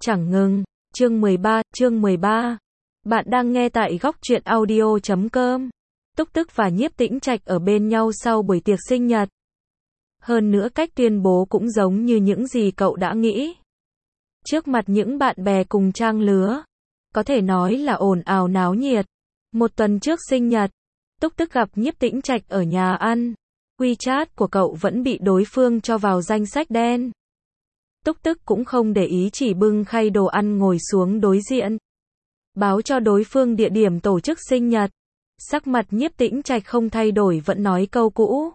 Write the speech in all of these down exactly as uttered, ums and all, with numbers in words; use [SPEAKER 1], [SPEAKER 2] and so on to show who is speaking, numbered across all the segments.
[SPEAKER 1] Chẳng ngừng. Chương mười ba, chương mười ba. Bạn đang nghe tại góc truyện audio chấm com. Túc Tức và Nhiếp Tĩnh Trạch ở bên nhau sau buổi tiệc sinh nhật. Hơn nữa cách tuyên bố cũng giống như những gì cậu đã nghĩ. Trước mặt những bạn bè cùng trang lứa, có thể nói là ồn ào náo nhiệt. Một tuần trước sinh nhật, Túc Tức gặp Nhiếp Tĩnh Trạch ở nhà ăn. WeChat của cậu vẫn bị đối phương cho vào danh sách đen. Túc Tức cũng không để ý, chỉ bưng khay đồ ăn ngồi xuống đối diện. Báo cho đối phương địa điểm tổ chức sinh nhật. Sắc mặt Nhiếp Tĩnh Trạch không thay đổi, vẫn nói câu cũ.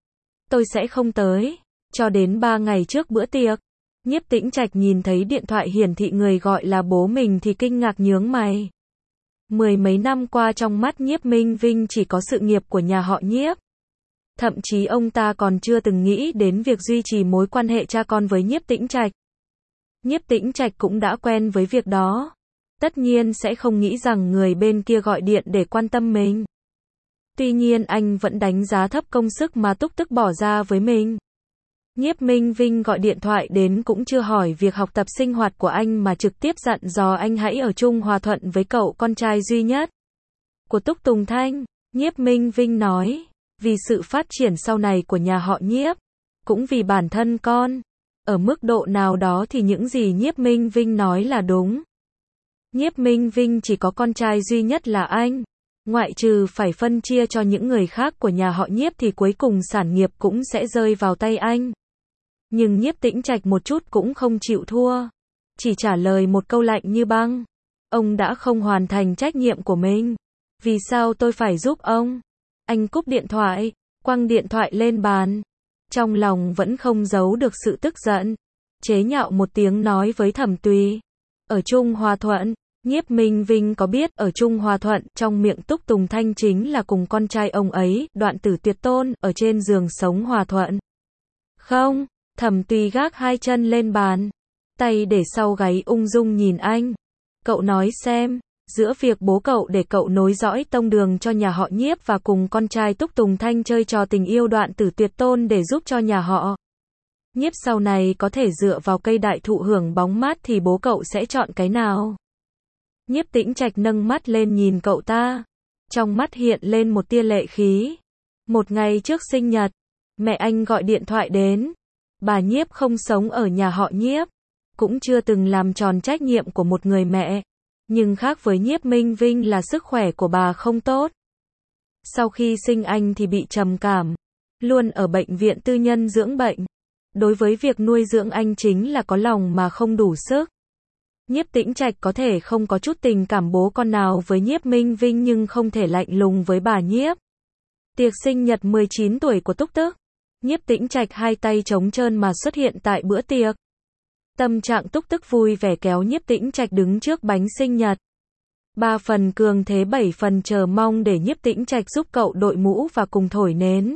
[SPEAKER 1] Tôi sẽ không tới. Cho đến ba ngày trước bữa tiệc, Nhiếp Tĩnh Trạch nhìn thấy điện thoại hiển thị người gọi là bố mình thì kinh ngạc nhướng mày. Mười mấy năm qua trong mắt Nhiếp Minh Vinh chỉ có sự nghiệp của nhà họ Nhiếp. Thậm chí ông ta còn chưa từng nghĩ đến việc duy trì mối quan hệ cha con với Nhiếp Tĩnh Trạch. Nhiếp Tĩnh Trạch cũng đã quen với việc đó. Tất nhiên sẽ không nghĩ rằng người bên kia gọi điện để quan tâm mình. Tuy nhiên anh vẫn đánh giá thấp công sức mà Túc Tức bỏ ra với mình. Nhiếp Minh Vinh gọi điện thoại đến cũng chưa hỏi việc học tập sinh hoạt của anh mà trực tiếp dặn dò anh hãy ở chung hòa thuận với cậu con trai duy nhất của Túc Tùng Thanh. Nhiếp Minh Vinh nói, vì sự phát triển sau này của nhà họ Nhiếp, cũng vì bản thân con. Ở mức độ nào đó thì những gì Nhiếp Minh Vinh nói là đúng. Nhiếp Minh Vinh chỉ có con trai duy nhất là anh. Ngoại trừ phải phân chia cho những người khác của nhà họ Nhiếp thì cuối cùng sản nghiệp cũng sẽ rơi vào tay anh. Nhưng Nhiếp Tĩnh Trạch một chút cũng không chịu thua. Chỉ trả lời một câu lạnh như băng. Ông đã không hoàn thành trách nhiệm của mình. Vì sao tôi phải giúp ông? Anh cúp điện thoại, quăng điện thoại lên bàn. Trong lòng vẫn không giấu được sự tức giận. Chế nhạo một tiếng nói với Thẩm Tùy. Ở chung hòa thuận. Nhiếp Minh Vinh có biết ở chung hòa thuận trong miệng Túc Tùng Thanh chính là cùng con trai ông ấy, Đoạn Tử Tuyệt Tôn, ở trên giường sống hòa thuận? Không. Thẩm Tùy gác hai chân lên bàn, tay để sau gáy ung dung nhìn anh. Cậu nói xem, giữa việc bố cậu để cậu nối dõi tông đường cho nhà họ Nhiếp và cùng con trai Túc Tùng Thanh chơi trò tình yêu Đoạn Tử Tuyệt Tôn để giúp cho nhà họ Nhiếp sau này có thể dựa vào cây đại thụ hưởng bóng mát thì bố cậu sẽ chọn cái nào? Nhiếp Tĩnh Trạch nâng mắt lên nhìn cậu ta. Trong mắt hiện lên một tia lệ khí. Một ngày trước sinh nhật, mẹ anh gọi điện thoại đến. Bà Nhiếp không sống ở nhà họ Nhiếp, cũng chưa từng làm tròn trách nhiệm của một người mẹ. Nhưng khác với Nhiếp Minh Vinh là sức khỏe của bà không tốt. Sau khi sinh anh thì bị trầm cảm, luôn ở bệnh viện tư nhân dưỡng bệnh. Đối với việc nuôi dưỡng anh chính là có lòng mà không đủ sức. Nhiếp Tĩnh Trạch có thể không có chút tình cảm bố con nào với Nhiếp Minh Vinh nhưng không thể lạnh lùng với bà Nhiếp. Tiệc sinh nhật mười chín tuổi của Túc Tức. Nhiếp Tĩnh Trạch hai tay trống trơn mà xuất hiện tại bữa tiệc. Tâm trạng Túc Tức vui vẻ kéo Nhiếp Tĩnh Trạch đứng trước bánh sinh nhật. Ba phần cường thế bảy phần chờ mong để Nhiếp Tĩnh Trạch giúp cậu đội mũ và cùng thổi nến.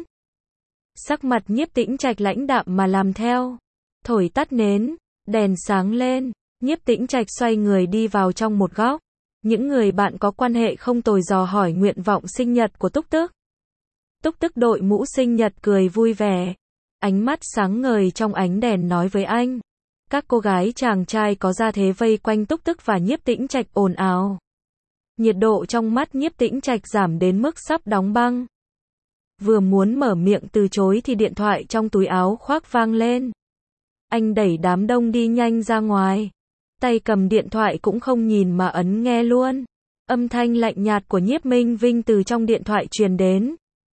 [SPEAKER 1] Sắc mặt Nhiếp Tĩnh Trạch lãnh đạm mà làm theo. Thổi tắt nến, đèn sáng lên. Nhiếp Tĩnh Trạch xoay người đi vào trong một góc. Những người bạn có quan hệ không tồi dò hỏi nguyện vọng sinh nhật của Túc Tức. Túc Tức đội mũ sinh nhật cười vui vẻ. Ánh mắt sáng ngời trong ánh đèn nói với anh. Các cô gái chàng trai có ra thế vây quanh Túc Tức và Nhiếp Tĩnh Trạch ồn ào. Nhiệt độ trong mắt Nhiếp Tĩnh Trạch giảm đến mức sắp đóng băng. Vừa muốn mở miệng từ chối thì điện thoại trong túi áo khoác vang lên. Anh đẩy đám đông đi nhanh ra ngoài. Tay cầm điện thoại cũng không nhìn mà ấn nghe luôn. Âm thanh lạnh nhạt của Nhiếp Minh Vinh từ trong điện thoại truyền đến.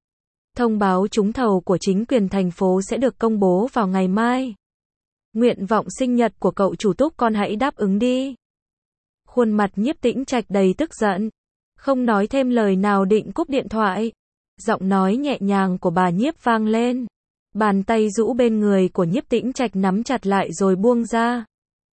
[SPEAKER 1] Thông báo trúng thầu của chính quyền thành phố sẽ được công bố vào ngày mai. Nguyện vọng sinh nhật của cậu chủ Túc con hãy đáp ứng đi. Khuôn mặt Nhiếp Tĩnh Trạch đầy tức giận. Không nói thêm lời nào định cúp điện thoại. Giọng nói nhẹ nhàng của bà Nhiếp vang lên. Bàn tay rũ bên người của Nhiếp Tĩnh Trạch nắm chặt lại rồi buông ra.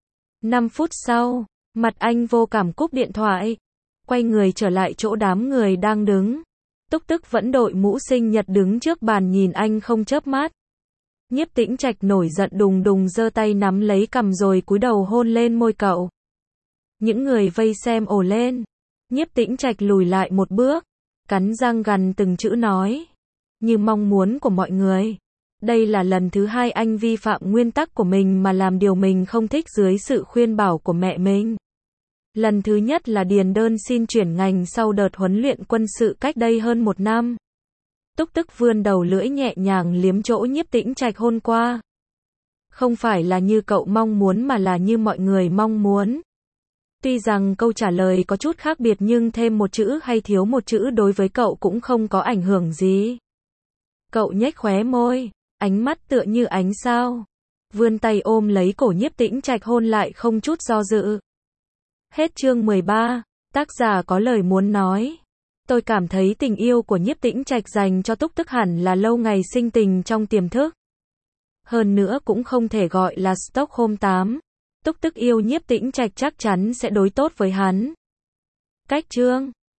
[SPEAKER 1] Năm phút sau, mặt anh vô cảm cúp điện thoại. Quay người trở lại chỗ đám người đang đứng. Túc Tức vẫn đội mũ sinh nhật đứng trước bàn nhìn anh không chớp mắt. Nhiếp Tĩnh Trạch nổi giận đùng đùng giơ tay nắm lấy cằm rồi cúi đầu hôn lên môi cậu. Những người vây xem ồ lên. Nhiếp Tĩnh Trạch lùi lại một bước, cắn răng gằn từng chữ nói. Như mong muốn của mọi người. Đây là lần thứ hai anh vi phạm nguyên tắc của mình mà làm điều mình không thích dưới sự khuyên bảo của mẹ mình. Lần thứ nhất là điền đơn xin chuyển ngành sau đợt huấn luyện quân sự cách đây hơn một năm. Túc Tức vươn đầu lưỡi nhẹ nhàng liếm chỗ Nhiếp Tĩnh Trạch hôn qua. Không phải là như cậu mong muốn mà là như mọi người mong muốn. Tuy rằng câu trả lời có chút khác biệt nhưng thêm một chữ hay thiếu một chữ đối với cậu cũng không có ảnh hưởng gì. Cậu nhếch khóe môi, ánh mắt tựa như ánh sao. Vươn tay ôm lấy cổ Nhiếp Tĩnh Trạch hôn lại không chút do dự. Hết chương mười ba, tác giả có lời muốn nói. Tôi cảm thấy tình yêu của Nhiếp Tĩnh Trạch dành cho Túc Tức hẳn là lâu ngày sinh tình trong tiềm thức. Hơn nữa cũng không thể gọi là Stockholm tám. Túc Tức yêu Nhiếp Tĩnh Trạch chắc chắn sẽ đối tốt với hắn. Cách chương